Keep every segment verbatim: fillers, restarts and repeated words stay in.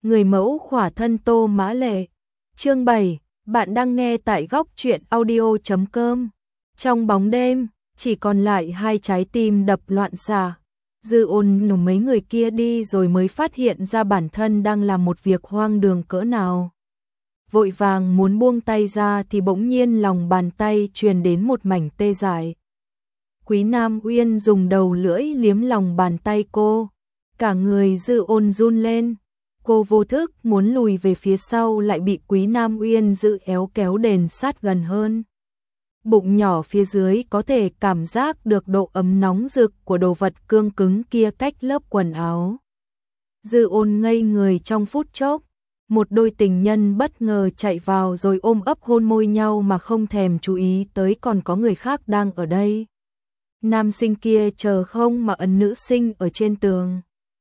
Người mẫu khỏa thân Tô Mã Lệ. Chương bảy, bạn đang nghe tại góc truyện audio chấm com. Trong bóng đêm, chỉ còn lại hai trái tim đập loạn xạ. Dư Ôn nổ mấy người kia đi rồi mới phát hiện ra bản thân đang làm một việc hoang đường cỡ nào. Vội vàng muốn buông tay ra thì bỗng nhiên lòng bàn tay truyền đến một mảnh tê dại. Quý Nam Uyên dùng đầu lưỡi liếm lòng bàn tay cô. Cả người Dư Ôn run lên. Cô vô thức muốn lùi về phía sau lại bị Quý Nam Uyên giữ éo kéo đền sát gần hơn. Bụng nhỏ phía dưới có thể cảm giác được độ ấm nóng rực của đồ vật cương cứng kia cách lớp quần áo. Dư Ôn ngây người trong phút chốc. Một đôi tình nhân bất ngờ chạy vào rồi ôm ấp hôn môi nhau mà không thèm chú ý tới còn có người khác đang ở đây. Nam sinh kia chờ không mà ấn nữ sinh ở trên tường.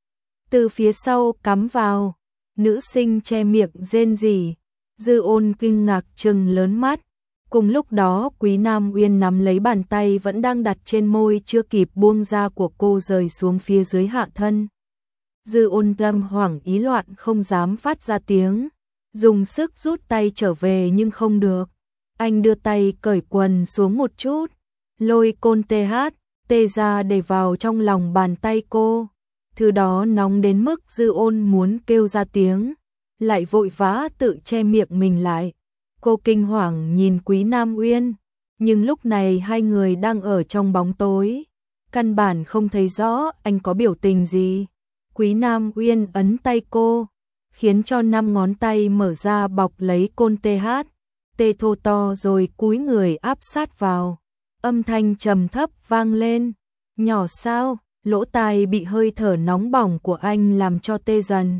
Từ phía sau cắm vào, nữ sinh che miệng rên rỉ. Dư Ôn kinh ngạc trừng lớn mắt. Cùng lúc đó Quý Nam Uyên nắm lấy bàn tay vẫn đang đặt trên môi chưa kịp buông ra của cô rời xuống phía dưới hạ thân. Dư Ôn tâm hoảng ý loạn không dám phát ra tiếng, dùng sức rút tay trở về nhưng không được. Anh đưa tay cởi quần xuống một chút, lôi côn tê hát, tê ra để vào trong lòng bàn tay cô. Thứ đó nóng đến mức Dư Ôn muốn kêu ra tiếng, lại vội vã tự che miệng mình lại. Cô kinh hoàng nhìn Quý Nam Uyên, nhưng lúc này hai người đang ở trong bóng tối, căn bản không thấy rõ anh có biểu tình gì. Quý Nam Uyên ấn tay cô, khiến cho năm ngón tay mở ra bọc lấy côn tê hát, tê thô to rồi cúi người áp sát vào. Âm thanh trầm thấp vang lên, nhỏ sao, lỗ tai bị hơi thở nóng bỏng của anh làm cho tê dần.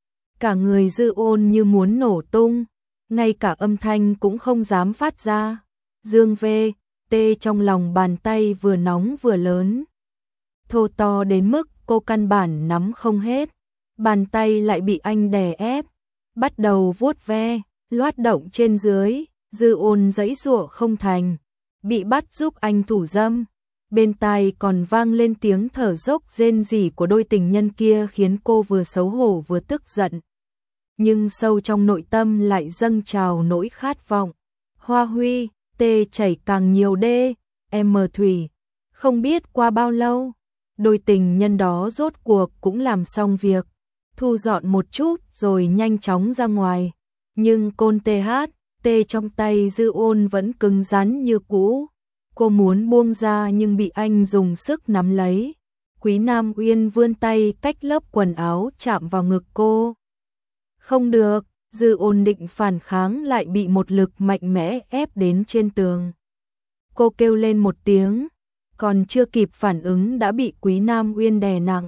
Cả người Dư Ôn như muốn nổ tung, ngay cả âm thanh cũng không dám phát ra. Dương vê, tê trong lòng bàn tay vừa nóng vừa lớn. Thô to đến mức cô căn bản nắm không hết. Bàn tay lại bị anh đè ép, bắt đầu vuốt ve, loát động trên dưới. Dư Ôn giãy giụa không thành, bị bắt giúp anh thủ dâm. Bên tai còn vang lên tiếng thở dốc rên rỉ của đôi tình nhân kia khiến cô vừa xấu hổ vừa tức giận. Nhưng sâu trong nội tâm lại dâng trào nỗi khát vọng. Hoa huy, tê chảy càng nhiều đê, em mờ thủy. Không biết qua bao lâu, đôi tình nhân đó rốt cuộc cũng làm xong việc, thu dọn một chút rồi nhanh chóng ra ngoài. Nhưng côn tê hát, tê trong tay Dư Ôn vẫn cứng rắn như cũ. Cô muốn buông ra nhưng bị anh dùng sức nắm lấy. Quý Nam Uyên vươn tay cách lớp quần áo chạm vào ngực cô. Không được, Dư Ôn định phản kháng lại bị một lực mạnh mẽ ép đến trên tường. Cô kêu lên một tiếng, còn chưa kịp phản ứng đã bị Quý Nam Uyên đè nặng.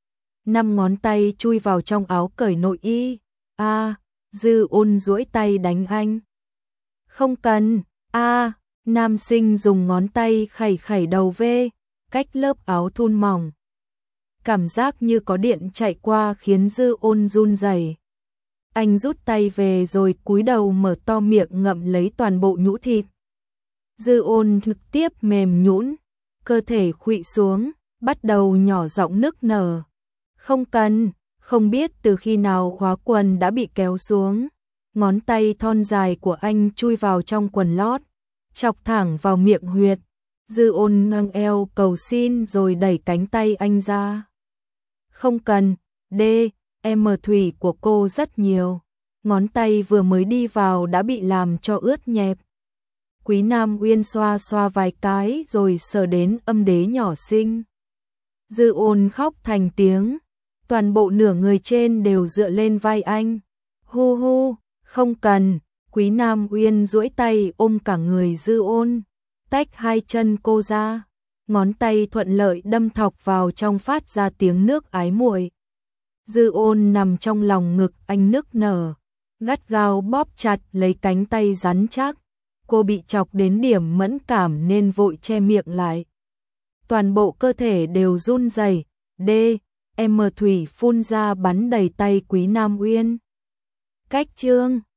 Năm ngón tay chui vào trong áo cởi nội y. A, à, Dư Ôn duỗi tay đánh anh. Không cần, a, à, nam sinh dùng ngón tay khẩy khẩy đầu vê, cách lớp áo thun mỏng. Cảm giác như có điện chạy qua khiến Dư Ôn run rẩy. Anh rút tay về rồi cúi đầu mở to miệng ngậm lấy toàn bộ nhũ thịt. Dư Ôn trực tiếp mềm nhũn, cơ thể khuỵu xuống, bắt đầu nhỏ giọng nức nở. Không cần, không biết từ khi nào khóa quần đã bị kéo xuống. Ngón tay thon dài của anh chui vào trong quần lót, chọc thẳng vào miệng huyệt. Dư Ôn nâng eo cầu xin rồi đẩy cánh tay anh ra. Không cần, đê, em mờ thủy của cô rất nhiều. Ngón tay vừa mới đi vào đã bị làm cho ướt nhẹp. Quý Nam Uyên xoa xoa vài cái rồi sờ đến âm đế nhỏ xinh. Dư Ôn khóc thành tiếng, toàn bộ nửa người trên đều dựa lên vai anh. Hu hu, không cần. Quý Nam Uyên duỗi tay ôm cả người Dư Ôn, tách hai chân cô ra, ngón tay thuận lợi đâm thọc vào trong phát ra tiếng nước ái muội. Dư Ôn nằm trong lòng ngực anh nức nở, gắt gao bóp chặt lấy cánh tay rắn chắc. Cô bị chọc đến điểm mẫn cảm nên vội che miệng lại. Toàn bộ cơ thể đều run rẩy, đê, em mờ thủy phun ra bắn đầy tay Quý Nam Uyên. Cách chương